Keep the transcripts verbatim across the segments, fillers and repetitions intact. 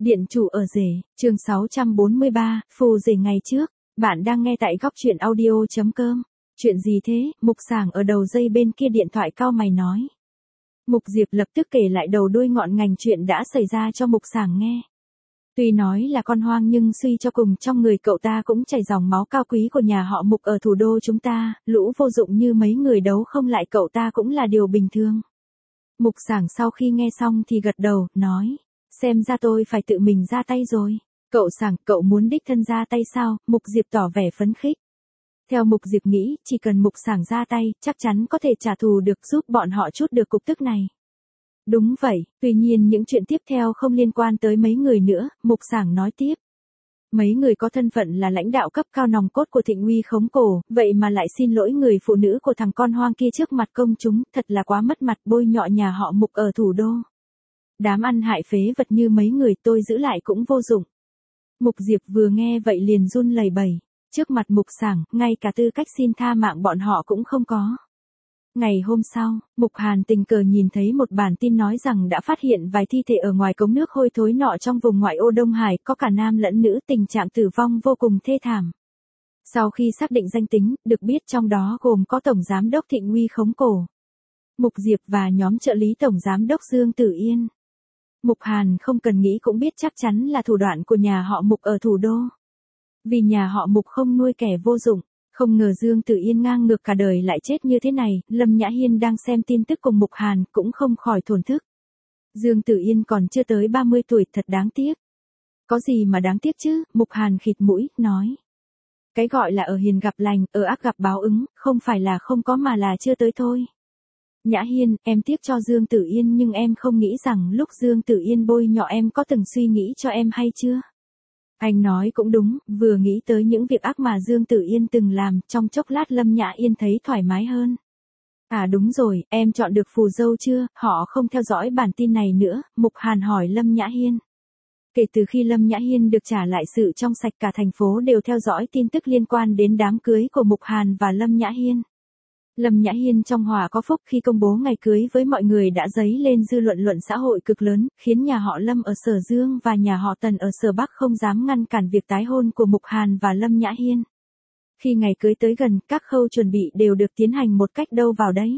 Điện chủ ở rể, chương sáu trăm bốn mươi ba, phù rể ngày trước. Bạn đang nghe tại góc truyện audio.com. Chuyện gì thế? Mục Sảng ở đầu dây bên kia điện thoại cau mày nói. Mục Diệp lập tức kể lại đầu đuôi ngọn ngành chuyện đã xảy ra cho Mục Sảng nghe. Tuy nói là con hoang nhưng suy cho cùng trong người cậu ta cũng chảy dòng máu cao quý của nhà họ Mục ở thủ đô chúng ta, lũ vô dụng như mấy người đấu không lại cậu ta cũng là điều bình thường. Mục Sảng sau khi nghe xong thì gật đầu, nói. Xem ra tôi phải tự mình ra tay rồi. Cậu Sảng, cậu muốn đích thân ra tay sao? Mục Diệp tỏ vẻ phấn khích. Theo Mục Diệp nghĩ, chỉ cần Mục Sảng ra tay, chắc chắn có thể trả thù được giúp bọn họ trút được cục tức này. Đúng vậy, tuy nhiên những chuyện tiếp theo không liên quan tới mấy người nữa, Mục Sảng nói tiếp. Mấy người có thân phận là lãnh đạo cấp cao nòng cốt của Thịnh Uy khống cổ, vậy mà lại xin lỗi người phụ nữ của thằng con hoang kia trước mặt công chúng, thật là quá mất mặt bôi nhọ nhà họ Mục ở thủ đô. Đám ăn hại phế vật như mấy người tôi giữ lại cũng vô dụng. Mục Diệp vừa nghe vậy liền run lẩy bẩy. Trước mặt Mục Sảng, ngay cả tư cách xin tha mạng bọn họ cũng không có. Ngày hôm sau, Mục Hàn tình cờ nhìn thấy một bản tin nói rằng đã phát hiện vài thi thể ở ngoài cống nước hôi thối nọ trong vùng ngoại ô Đông Hải, có cả nam lẫn nữ, tình trạng tử vong vô cùng thê thảm. Sau khi xác định danh tính, được biết trong đó gồm có Tổng Giám đốc Thịnh Uy khống cổ, Mục Diệp và nhóm trợ lý Tổng Giám đốc Dương Tử Yên. Mục Hàn không cần nghĩ cũng biết chắc chắn là thủ đoạn của nhà họ Mục ở thủ đô. Vì nhà họ Mục không nuôi kẻ vô dụng, không ngờ Dương Tử Yên ngang ngược cả đời lại chết như thế này. Lâm Nhã Hiên đang xem tin tức cùng Mục Hàn cũng không khỏi thổn thức. Dương Tử Yên còn chưa tới ba mươi tuổi, thật đáng tiếc. Có gì mà đáng tiếc chứ? Mục Hàn khịt mũi, nói. Cái gọi là ở hiền gặp lành, ở ác gặp báo ứng, không phải là không có mà là chưa tới thôi. Nhã Hiên, em tiếc cho Dương Tử Yên nhưng em không nghĩ rằng lúc Dương Tử Yên bôi nhọ em có từng suy nghĩ cho em hay chưa? Anh nói cũng đúng, vừa nghĩ tới những việc ác mà Dương Tử Yên từng làm, trong chốc lát Lâm Nhã Yên thấy thoải mái hơn. À đúng rồi, em chọn được phù dâu chưa? Họ không theo dõi bản tin này nữa, Mục Hàn hỏi Lâm Nhã Hiên. Kể từ khi Lâm Nhã Hiên được trả lại sự trong sạch, cả thành phố đều theo dõi tin tức liên quan đến đám cưới của Mục Hàn và Lâm Nhã Hiên. Lâm Nhã Hiên trong hòa có phúc khi công bố ngày cưới với mọi người đã dấy lên dư luận luận xã hội cực lớn, khiến nhà họ Lâm ở Sở Dương và nhà họ Tần ở Sở Bắc không dám ngăn cản việc tái hôn của Mục Hàn và Lâm Nhã Hiên. Khi ngày cưới tới gần, các khâu chuẩn bị đều được tiến hành một cách đâu vào đấy.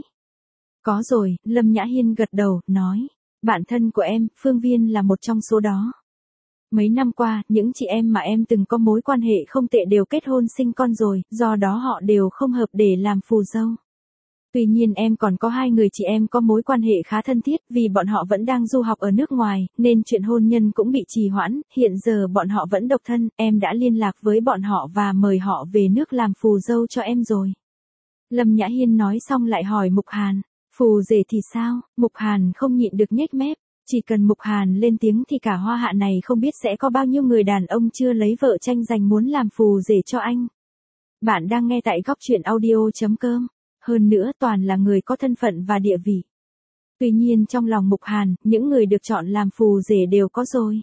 Có rồi, Lâm Nhã Hiên gật đầu, nói, bạn thân của em, Phương Viên là một trong số đó. Mấy năm qua, những chị em mà em từng có mối quan hệ không tệ đều kết hôn sinh con rồi, do đó họ đều không hợp để làm phù dâu. Tuy nhiên em còn có hai người chị em có mối quan hệ khá thân thiết, vì bọn họ vẫn đang du học ở nước ngoài, nên chuyện hôn nhân cũng bị trì hoãn, hiện giờ bọn họ vẫn độc thân, em đã liên lạc với bọn họ và mời họ về nước làm phù dâu cho em rồi. Lâm Nhã Hiên nói xong lại hỏi Mục Hàn, phù rể thì sao? Mục Hàn không nhịn được nhếch mép, chỉ cần Mục Hàn lên tiếng thì cả Hoa Hạ này không biết sẽ có bao nhiêu người đàn ông chưa lấy vợ tranh giành muốn làm phù rể cho anh. Bạn đang nghe tại góc truyện audio.com. Hơn nữa toàn là người có thân phận và địa vị. Tuy nhiên trong lòng Mục Hàn, những người được chọn làm phù rể đều có rồi.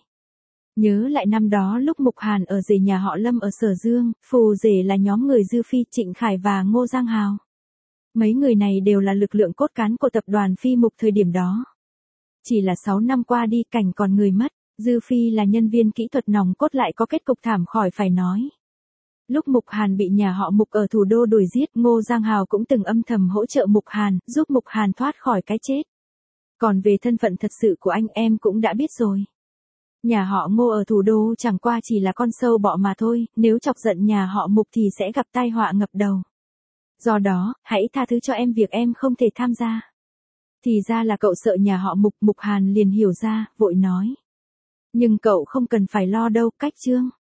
Nhớ lại năm đó lúc Mục Hàn ở rể nhà họ Lâm ở Sở Dương, phù rể là nhóm người Dư Phi, Trịnh Khải và Ngô Giang Hào. Mấy người này đều là lực lượng cốt cán của tập đoàn Phi Mục thời điểm đó. Chỉ là sáu năm qua đi, cảnh còn người mất, Dư Phi là nhân viên kỹ thuật nòng cốt lại có kết cục thảm khỏi phải nói. Lúc Mục Hàn bị nhà họ Mục ở thủ đô đuổi giết, Ngô Giang Hào cũng từng âm thầm hỗ trợ Mục Hàn, giúp Mục Hàn thoát khỏi cái chết. Còn về thân phận thật sự của anh em cũng đã biết rồi. Nhà họ Ngô ở thủ đô chẳng qua chỉ là con sâu bọ mà thôi, nếu chọc giận nhà họ Mục thì sẽ gặp tai họa ngập đầu. Do đó, hãy tha thứ cho em việc em không thể tham gia. Thì ra là cậu sợ nhà họ Mục. Mục Hàn liền hiểu ra, vội nói. Nhưng cậu không cần phải lo đâu, Cách Trương.